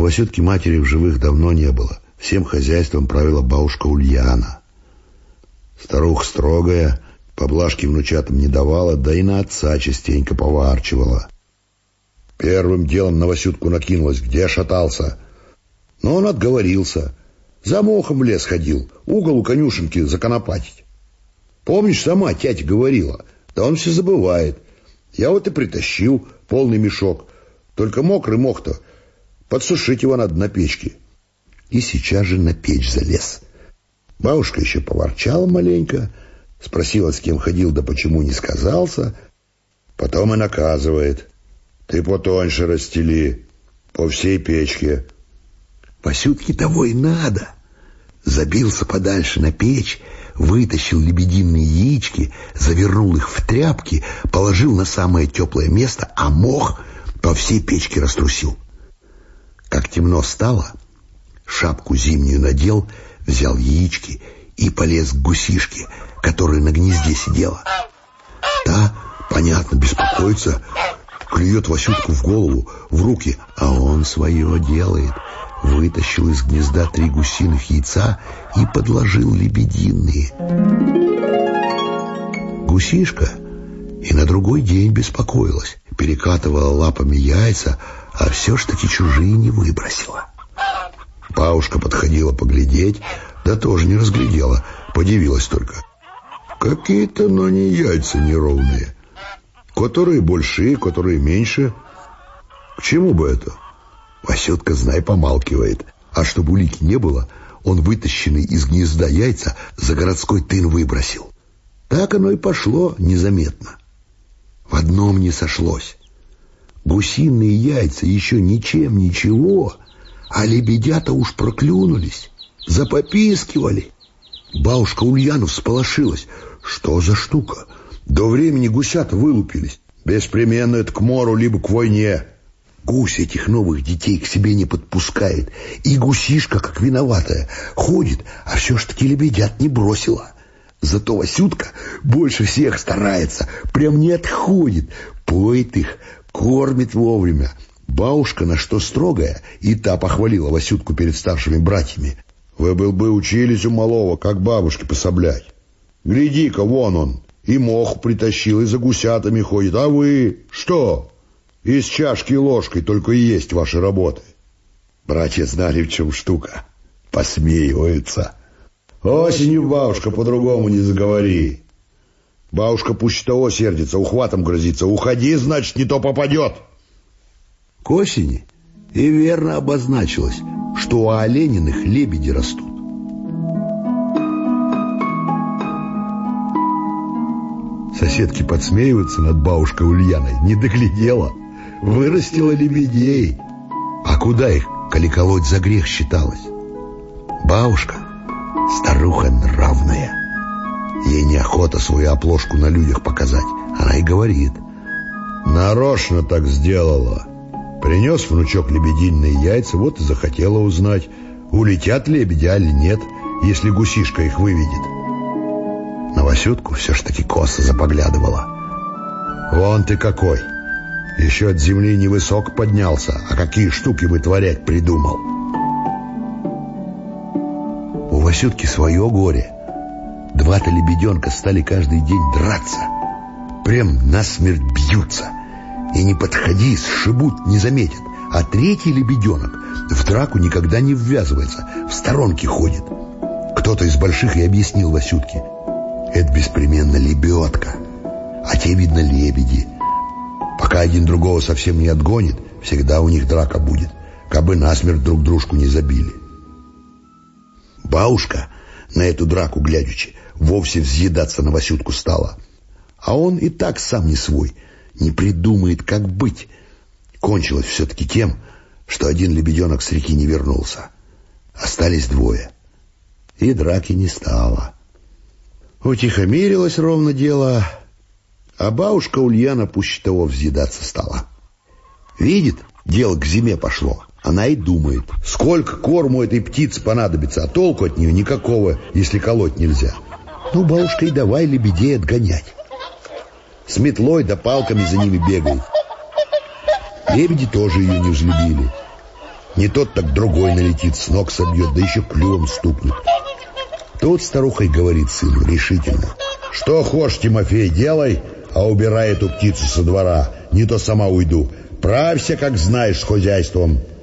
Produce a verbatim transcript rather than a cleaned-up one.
У Васютки матери в живых давно не было. Всем хозяйством правила бабушка Ульяна. Старуха строгая, поблажки внучатам не давала, да и на отца частенько поворчивала. Первым делом на Васютку накинулась, где шатался. Но он отговорился. За мохом в лес ходил, угол у конюшенки законопатить. Помнишь, сама тятя говорила? Да он все забывает. Я вот и притащил полный мешок. Только мокрый мох-то, подсушить его надо на печке. И сейчас же на печь залез. Бабушка еще поворчала маленько, спросила, с кем ходил, да почему не сказался. Потом и наказывает. Ты потоньше расстели, по всей печке. Васютке того и надо. Забился подальше на печь, вытащил лебединые яички, завернул их в тряпки, положил на самое теплое место, а мох по всей печке раструсил. Как темно стало, шапку зимнюю надел, взял яички и полез к гусишке, которая на гнезде сидела. Та, понятно, беспокоится, клюет Васютку в голову, в руки, а он свое делает. Вытащил из гнезда три гусиных яйца и подложил лебединые. Гусишка и на другой день беспокоилась, перекатывала лапами яйца, а все ж таки чужие не выбросила. Бабушка подходила поглядеть, да тоже не разглядела, подивилась только. Какие-то, но не яйца неровные. Которые большие, которые меньше. К чему бы это? Васютка, знай, помалкивает. А чтобы улики не было, он вытащенный из гнезда яйца за городской тын выбросил. Так оно и пошло незаметно. В одном не сошлось. Гусиные яйца еще ничем ничего, а лебедята уж проклюнулись, запопискивали. Бабушка Ульяна всполошилась. Что за штука? До времени гусята вылупились. Беспременно это к мору, либо к войне. Гусь этих новых детей к себе не подпускает. И гусишка, как виноватая, ходит, а все ж таки лебедят не бросила. Зато Васютка больше всех старается, прям не отходит, поет их, кормит вовремя. Бабушка, на что строгая, и та похвалила Васютку перед старшими братьями. Вы был бы учились у малого, как бабушке пособлять. Гляди-ка, вон он, и мох притащил, и за гусятами ходит. А вы что? Из чашки и ложкой только и есть ваши работы. Братья знали, в чем штука. Посмеиваются. Осенью, бабушка, по-другому не заговори. Бабушка пусть того сердится, ухватом грозится. Уходи, значит, не то попадет. К осени и верно обозначилось, что у олениных лебеди растут. Соседки подсмеиваются над бабушкой Ульяной. Не доглядела. Вырастила лебедей. А куда их, коли колоть за грех считалось? Бабушка старуха нравная. Ей неохота свою оплошку на людях показать. Она и говорит: нарочно так сделала. Принес внучок лебединые яйца, вот и захотела узнать, улетят лебеди, али нет, если гусишка их выведет. На Васютку все ж таки косо запоглядывала. Вон ты какой! Еще от земли невысок поднялся, а какие штуки вытворять придумал. У Васютки свое горе. Два-то лебеденка стали каждый день драться. Прям насмерть бьются. И не подходи, сшибут, не заметят. А третий лебеденок в драку никогда не ввязывается, в сторонке ходит. Кто-то из больших и объяснил Васютке: это беспременно лебедка, а те, видно, лебеди. Пока один другого совсем не отгонит, всегда у них драка будет, кабы насмерть друг дружку не забили. Бабушка на эту драку глядячи вовсе взъедаться на Васютку стала. А он и так сам не свой, не придумает, как быть. Кончилось все-таки тем, что один лебеденок с реки не вернулся. Остались двое. И драки не стало. Утихомирилось ровно дело, а бабушка Ульяна пуще того взъедаться стала. Видит, дело к зиме пошло. Она и думает, сколько корму этой птицы понадобится, а толку от нее никакого, если колоть нельзя. Ну, бабушка, и давай лебедей отгонять. С метлой да палками за ними бегает. Лебеди тоже ее не взлюбили. Не тот, так другой налетит, с ног собьет, да еще клювом стукнет. Тут старуха и говорит сыну решительно: «Что хочешь, Тимофей, делай, а убирай эту птицу со двора, не то сама уйду. Правься, как знаешь, с хозяйством».